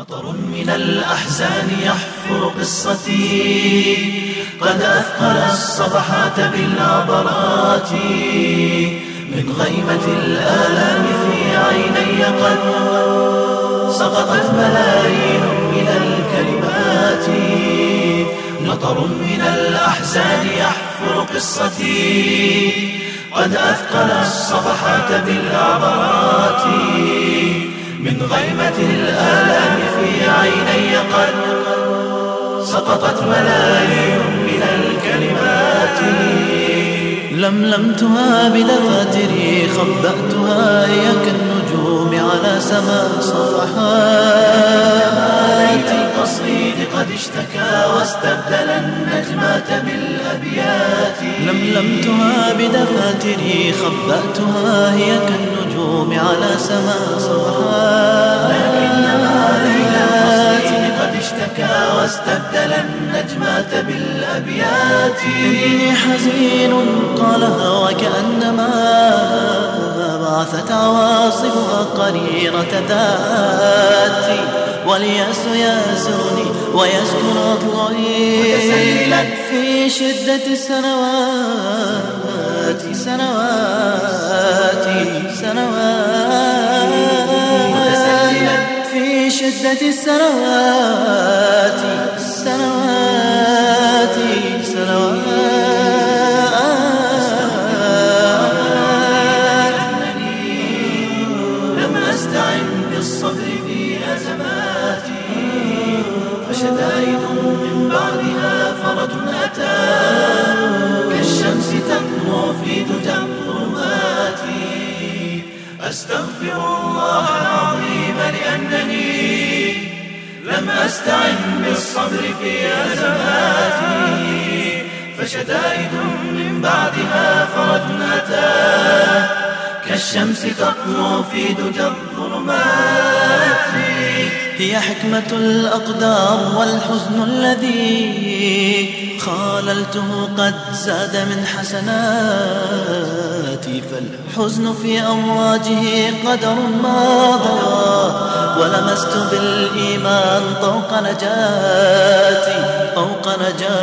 مطر من الأحزان يحفر قصتي، قد أثقل الصفحات بالعبرات. من غيمة الآلام في عيني قد سقطت ملايين من الكلمات. مطر من الأحزان يحفر قصتي، قد أثقل الصفحات بالعبرات. من غيمة الآلام في عيني قد سقطت ملايين من الكلمات. لملمتها بدفاتري، خبأتها هي كالنجوم على سما صفحاتي. القصيد قد اشتكى واستبدل النجمات بالأبيات. لملمتها بدفاتري، خبأتها هي كالنجوم على سما صفحاتي. لكنها ليل القصيد قد اشتكى واستبدل النجمات بالأبيات. إني حزين قالها وكأنما بعثت عواصفها قريرة ذاتي. واليأس ياسرني ويسكن أضلعي في شدة السنوات في شدة السنوات. لم أستعن بالصبر في أزماتي، فشدائد من بعدها فرج أتى كالشمس تطلع في دجى الظلمات. أستغفر الله العظيم لأنني لم أستعن بالصبر في أزماتي، فشدائد من بعدها فرج أتى كالشمس تطلع في دجى الظلمات. هي حكمة الأقدار والحزن الذي خاللته قد زاد من حسناتي. فالحزن في أمواجه قدر ماضى، ولمست بالإيمان طوق نجاتي.